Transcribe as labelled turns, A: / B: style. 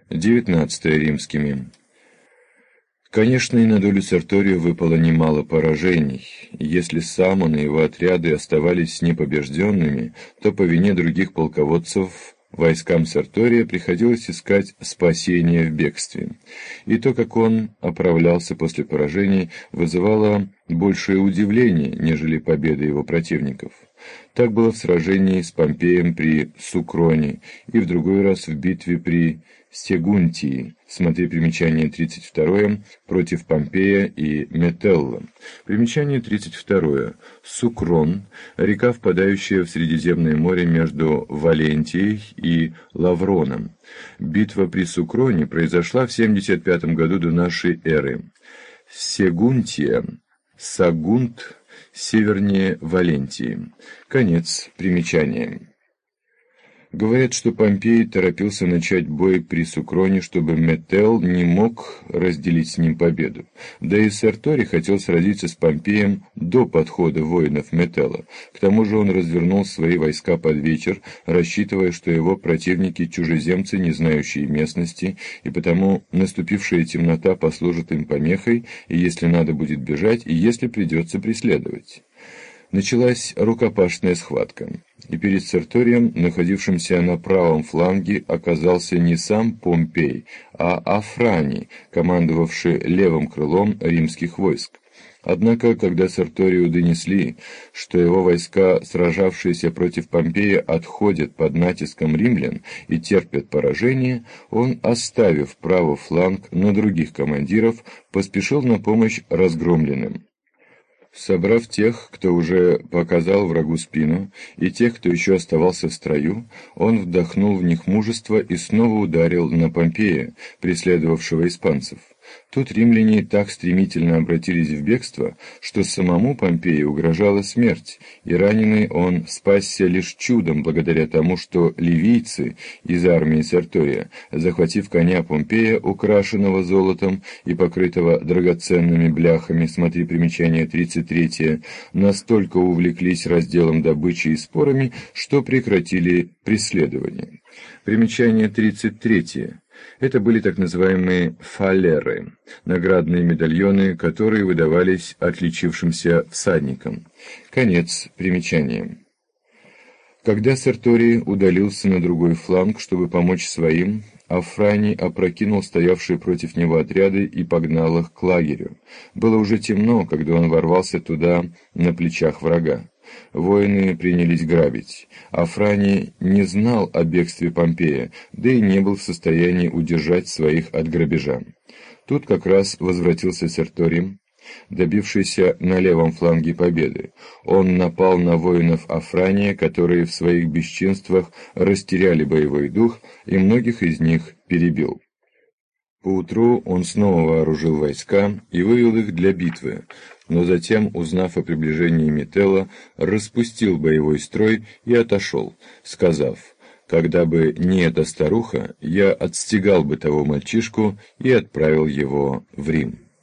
A: 19 римскими. Конечно, и на долю Серторию выпало немало поражений. Если сам он и его отряды оставались непобежденными, то по вине других полководцев войскам Сертория приходилось искать спасения в бегстве. И то, как он оправлялся после поражений, вызывало большее удивление, нежели победа его противников. Так было в сражении с Помпеем при Сукроне и в другой раз в битве при Сегунтии, смотри примечание 32 против Помпея и Метелла. Примечание 32. Сукрон – река, впадающая в Средиземное море между Валентией и Лавроном. Битва при Сукроне произошла в 75 году до нашей эры. Сегунтия, Сагунт, севернее Валентии. Конец примечания. Говорят, что Помпей торопился начать бой при Сукроне, чтобы Метелл не мог разделить с ним победу. Да и Серторий хотел сразиться с Помпеем до подхода воинов Метелла. К тому же он развернул свои войска под вечер, рассчитывая, что его противники чужеземцы, не знающие местности, и потому наступившая темнота послужит им помехой, и если надо будет бежать, и если придется преследовать. Началась рукопашная схватка, и перед Серторием, находившимся на правом фланге, оказался не сам Помпей, а Афраний, командовавший левым крылом римских войск. Однако, когда Серторию донесли, что его войска, сражавшиеся против Помпея, отходят под натиском римлян и терпят поражение, он, оставив правый фланг на других командиров, поспешил на помощь разгромленным. Собрав тех, кто уже показал врагу спину, и тех, кто еще оставался в строю, он вдохнул в них мужество и снова ударил на Помпея, преследовавшего испанцев. Тут римляне так стремительно обратились в бегство, что самому Помпею угрожала смерть, и раненый он спасся лишь чудом благодаря тому, что ливийцы из армии Сертория, захватив коня Помпея, украшенного золотом и покрытого драгоценными бляхами, смотри примечание 33, настолько увлеклись разделом добычи и спорами, что прекратили преследование. Примечание 33. Это были так называемые фалеры, наградные медальоны, которые выдавались отличившимся всадникам. Конец примечания. Когда Серторий удалился на другой фланг, чтобы помочь своим, Афраний опрокинул стоявшие против него отряды и погнал их к лагерю. Было уже темно, когда он ворвался туда на плечах врага. Воины принялись грабить. Афраний не знал о бегстве Помпея, да и не был в состоянии удержать своих от грабежа. Тут как раз возвратился Серторий, добившийся на левом фланге победы. Он напал на воинов Афрания, которые в своих бесчинствах растеряли боевой дух, и многих из них перебил. Поутру он снова вооружил войска и вывел их для битвы, но затем, узнав о приближении Метелла, распустил боевой строй и отошел, сказав: «Когда бы не эта старуха, я отстегал бы того мальчишку и отправил его в Рим».